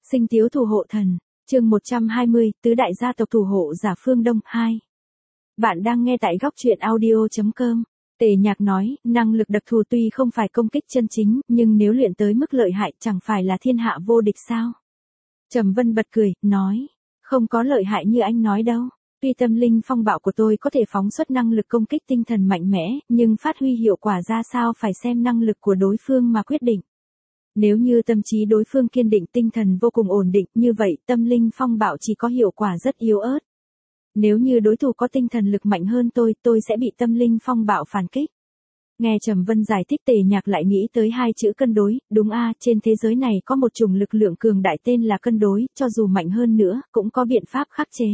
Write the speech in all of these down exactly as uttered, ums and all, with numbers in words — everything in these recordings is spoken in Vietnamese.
Sinh tiếu thủ hộ thần, chương một trăm hai mươi, tứ đại gia tộc thủ hộ giả phương Đông, hai. Bạn đang nghe tại góc truyện audio chấm com. Tề Nhạc nói, năng lực đặc thù tuy không phải công kích chân chính, nhưng nếu luyện tới mức lợi hại chẳng phải là thiên hạ vô địch sao? Trầm Vân bật cười, nói, không có lợi hại như anh nói đâu. Tuy tâm linh phong bạo của tôi có thể phóng xuất năng lực công kích tinh thần mạnh mẽ, nhưng phát huy hiệu quả ra sao phải xem năng lực của đối phương mà quyết định. Nếu như tâm trí đối phương kiên định, tinh thần vô cùng ổn định, như vậy tâm linh phong bạo chỉ có hiệu quả rất yếu ớt. Nếu như đối thủ có tinh thần lực mạnh hơn tôi, tôi sẽ bị tâm linh phong bạo phản kích. Nghe Trầm Vân giải thích, Tề Nhạc lại nghĩ tới hai chữ cân đối, đúng a, trên thế giới này có một chủng lực lượng cường đại tên là cân đối, cho dù mạnh hơn nữa, cũng có biện pháp khắc chế.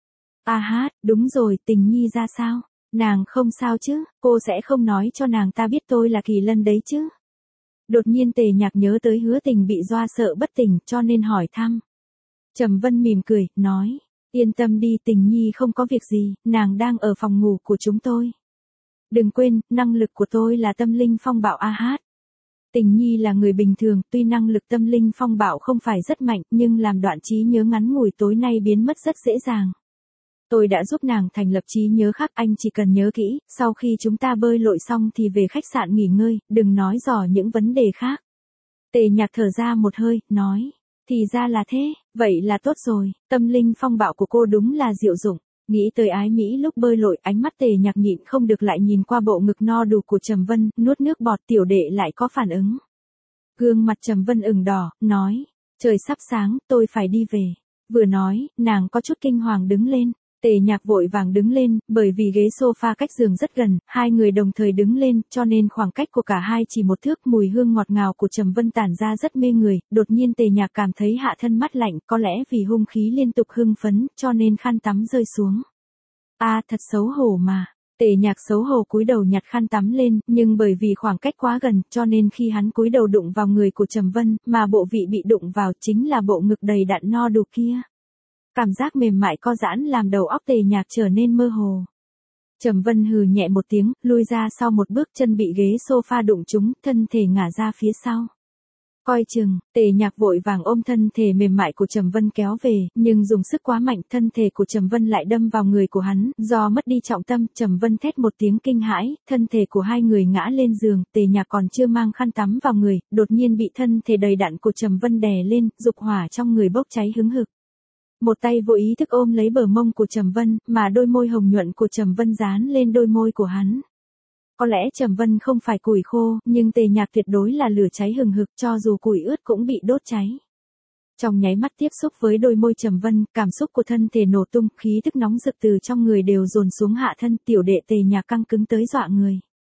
A hát, đúng rồi, Tình Nhi ra sao? Nàng không sao chứ, cô sẽ không nói cho nàng ta biết tôi là Kỳ Lân đấy chứ? Đột nhiên Tề Nhạc nhớ tới Hứa Tình bị dọa sợ bất tỉnh cho nên hỏi thăm. Trầm Vân mỉm cười, nói, yên tâm đi, Tình Nhi không có việc gì, nàng đang ở phòng ngủ của chúng tôi. Đừng quên, năng lực của tôi là tâm linh phong bạo a hát. Tình Nhi là người bình thường, tuy năng lực tâm linh phong bạo không phải rất mạnh, nhưng làm đoạn trí nhớ ngắn ngủi tối nay biến mất rất dễ dàng. Tôi đã giúp nàng thành lập trí nhớ khác, anh chỉ cần nhớ kỹ, sau khi chúng ta bơi lội xong thì về khách sạn nghỉ ngơi, đừng nói dò những vấn đề khác. Tề Nhạc thở ra một hơi, nói, thì ra là thế, vậy là tốt rồi, tâm linh phong bạo của cô đúng là diệu dụng. Nghĩ tới Ái Mỹ lúc bơi lội, ánh mắt Tề Nhạc nhịn không được lại nhìn qua bộ ngực no đủ của Trầm Vân, nuốt nước bọt, tiểu đệ lại có phản ứng. Gương mặt Trầm Vân ửng đỏ, nói, trời sắp sáng, tôi phải đi về. Vừa nói, nàng có chút kinh hoàng đứng lên. Tề Nhạc vội vàng đứng lên, bởi vì ghế sofa cách giường rất gần, hai người đồng thời đứng lên, cho nên khoảng cách của cả hai chỉ một thước, mùi hương ngọt ngào của Trầm Vân tản ra rất mê người, đột nhiên Tề Nhạc cảm thấy hạ thân mát lạnh, có lẽ vì hung khí liên tục hưng phấn, cho nên khăn tắm rơi xuống. A, à, thật xấu hổ mà. Tề Nhạc xấu hổ cúi đầu nhặt khăn tắm lên, nhưng bởi vì khoảng cách quá gần, cho nên khi hắn cúi đầu đụng vào người của Trầm Vân, mà bộ vị bị đụng vào chính là bộ ngực đầy đặn no đủ kia. Cảm giác mềm mại co giãn làm đầu óc Tề Nhạc trở nên mơ hồ. Trầm Vân hừ nhẹ một tiếng, lui ra sau một bước, chân bị ghế sofa đụng trúng, thân thể ngả ra phía sau. Coi chừng, Tề Nhạc vội vàng ôm thân thể mềm mại của Trầm Vân kéo về, nhưng dùng sức quá mạnh, thân thể của Trầm Vân lại đâm vào người của hắn, do mất đi trọng tâm, Trầm Vân thét một tiếng kinh hãi, thân thể của hai người ngã lên giường, Tề Nhạc còn chưa mang khăn tắm vào người, đột nhiên bị thân thể đầy đặn của Trầm Vân đè lên, dục hỏa trong người bốc cháy hứng hực. Một tay vô ý thức ôm lấy bờ mông của Trầm Vân, mà đôi môi hồng nhuận của Trầm Vân dán lên đôi môi của hắn. Có lẽ Trầm Vân không phải củi khô, nhưng Tề Nhạc tuyệt đối là lửa cháy hừng hực, cho dù củi ướt cũng bị đốt cháy. Trong nháy mắt tiếp xúc với đôi môi Trầm Vân, cảm xúc của thân thể nổ tung, khí tức nóng rực từ trong người đều dồn xuống hạ thân, tiểu đệ Tề Nhạc căng cứng tới dọa người.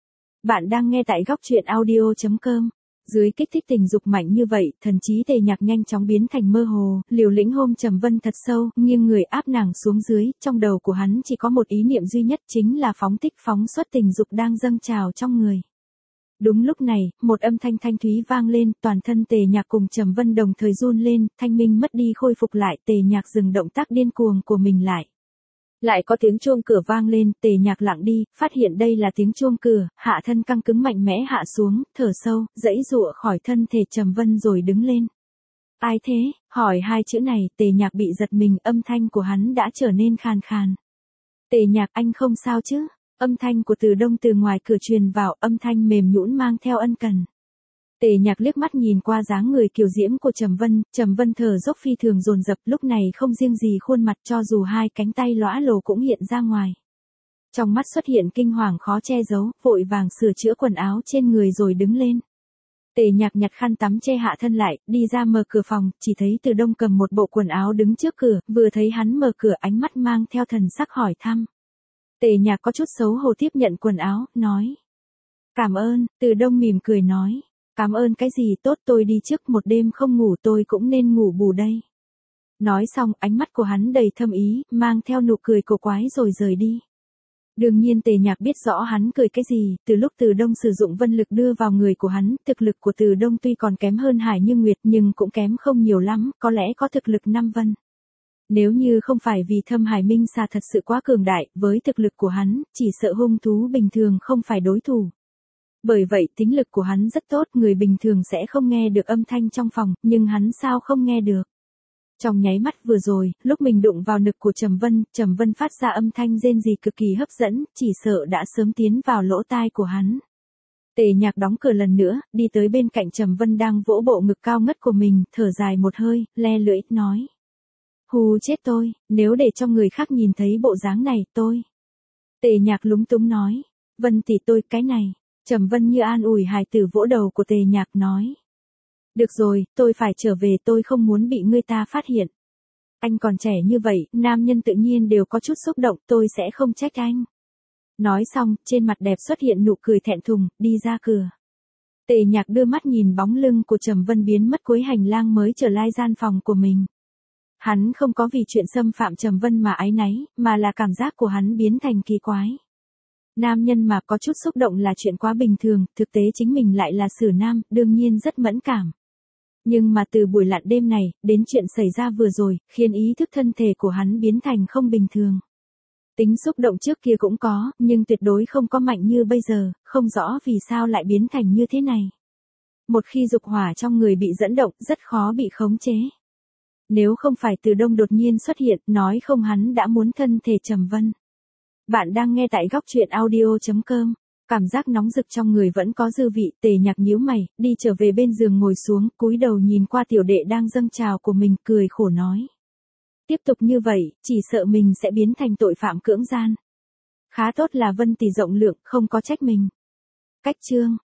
Bạn đang nghe tại góc truyện audio chấm com. Dưới kích thích tình dục mạnh như vậy, thần trí Tề Nhạc nhanh chóng biến thành mơ hồ, liều lĩnh hôn Trầm Vân thật sâu, nghiêng người áp nàng xuống dưới, trong đầu của hắn chỉ có một ý niệm duy nhất, chính là phóng thích phóng xuất tình dục đang dâng trào trong người. Đúng lúc này, một âm thanh thanh thúy vang lên, toàn thân Tề Nhạc cùng Trầm Vân đồng thời run lên, thanh minh mất đi khôi phục lại, Tề Nhạc dừng động tác điên cuồng của mình lại. Lại có tiếng chuông cửa vang lên, Tề Nhạc lặng đi, phát hiện đây là tiếng chuông cửa, hạ thân căng cứng mạnh mẽ hạ xuống, thở sâu, giãy giụa khỏi thân thể Trầm Vân rồi đứng lên. Ai thế? Hỏi hai chữ này, Tề Nhạc bị giật mình, âm thanh của hắn đã trở nên khàn khàn. Tề Nhạc, anh không sao chứ? Âm thanh của Từ Đông từ ngoài cửa truyền vào, âm thanh mềm nhũn mang theo ân cần. Tề Nhạc liếc mắt nhìn qua dáng người kiều diễm của Trầm Vân, Trầm Vân thở dốc phi thường dồn dập, lúc này không riêng gì khuôn mặt, cho dù hai cánh tay lõa lồ cũng hiện ra ngoài. Trong mắt xuất hiện kinh hoàng khó che giấu, vội vàng sửa chữa quần áo trên người rồi đứng lên. Tề Nhạc nhặt khăn tắm che hạ thân lại, đi ra mở cửa phòng, chỉ thấy Từ Đông cầm một bộ quần áo đứng trước cửa, vừa thấy hắn mở cửa, ánh mắt mang theo thần sắc hỏi thăm. Tề Nhạc có chút xấu hổ tiếp nhận quần áo, nói. Cảm ơn, Từ Đông mỉm cười nói. Cảm ơn cái gì, tốt, tôi đi trước, một đêm không ngủ tôi cũng nên ngủ bù đây. Nói xong, ánh mắt của hắn đầy thâm ý, mang theo nụ cười cổ quái rồi rời đi. Đương nhiên Tề Nhạc biết rõ hắn cười cái gì, từ lúc Từ Đông sử dụng vân lực đưa vào người của hắn, thực lực của Từ Đông tuy còn kém hơn Hải Như Nguyệt nhưng cũng kém không nhiều lắm, có lẽ có thực lực năm vân. Nếu như không phải vì Thâm Hải Minh Xà thật sự quá cường đại, với thực lực của hắn, chỉ sợ hung thú bình thường không phải đối thủ. Bởi vậy tính lực của hắn rất tốt, người bình thường sẽ không nghe được âm thanh trong phòng, nhưng hắn sao không nghe được. Trong nháy mắt vừa rồi, lúc mình đụng vào ngực của Trầm Vân, Trầm Vân phát ra âm thanh rên rỉ cực kỳ hấp dẫn, chỉ sợ đã sớm tiến vào lỗ tai của hắn. Tề Nhạc đóng cửa lần nữa, đi tới bên cạnh Trầm Vân đang vỗ bộ ngực cao ngất của mình, thở dài một hơi, le lưỡi, nói. Hù chết tôi, nếu để cho người khác nhìn thấy bộ dáng này, tôi. Tề Nhạc lúng túng nói. Vân tỷ tôi, cái này. Trầm Vân như an ủi hài tử vỗ đầu của Tề Nhạc nói. Được rồi, tôi phải trở về, tôi không muốn bị người ta phát hiện. Anh còn trẻ như vậy, nam nhân tự nhiên đều có chút xúc động, tôi sẽ không trách anh. Nói xong, trên mặt đẹp xuất hiện nụ cười thẹn thùng, đi ra cửa. Tề Nhạc đưa mắt nhìn bóng lưng của Trầm Vân biến mất cuối hành lang mới trở lại gian phòng của mình. Hắn không có vì chuyện xâm phạm Trầm Vân mà áy náy, mà là cảm giác của hắn biến thành kỳ quái. Nam nhân mà có chút xúc động là chuyện quá bình thường, thực tế chính mình lại là xử nam, đương nhiên rất mẫn cảm. Nhưng mà từ buổi lặn đêm này, đến chuyện xảy ra vừa rồi, khiến ý thức thân thể của hắn biến thành không bình thường. Tính xúc động trước kia cũng có, nhưng tuyệt đối không có mạnh như bây giờ, không rõ vì sao lại biến thành như thế này. Một khi dục hỏa trong người bị dẫn động, rất khó bị khống chế. Nếu không phải Từ Đông đột nhiên xuất hiện, nói không hắn đã muốn thân thể Trầm Vân. Bạn đang nghe tại góc truyện audio chấm com. Cảm giác nóng rực trong người vẫn có dư vị, Tề Nhạc nhíu mày, đi trở về bên giường ngồi xuống, cúi đầu nhìn qua tiểu đệ đang dâng trào của mình, cười khổ nói. Tiếp tục như vậy, chỉ sợ mình sẽ biến thành tội phạm cưỡng gian. Khá tốt là Vân tỷ rộng lượng, không có trách mình. Cách chương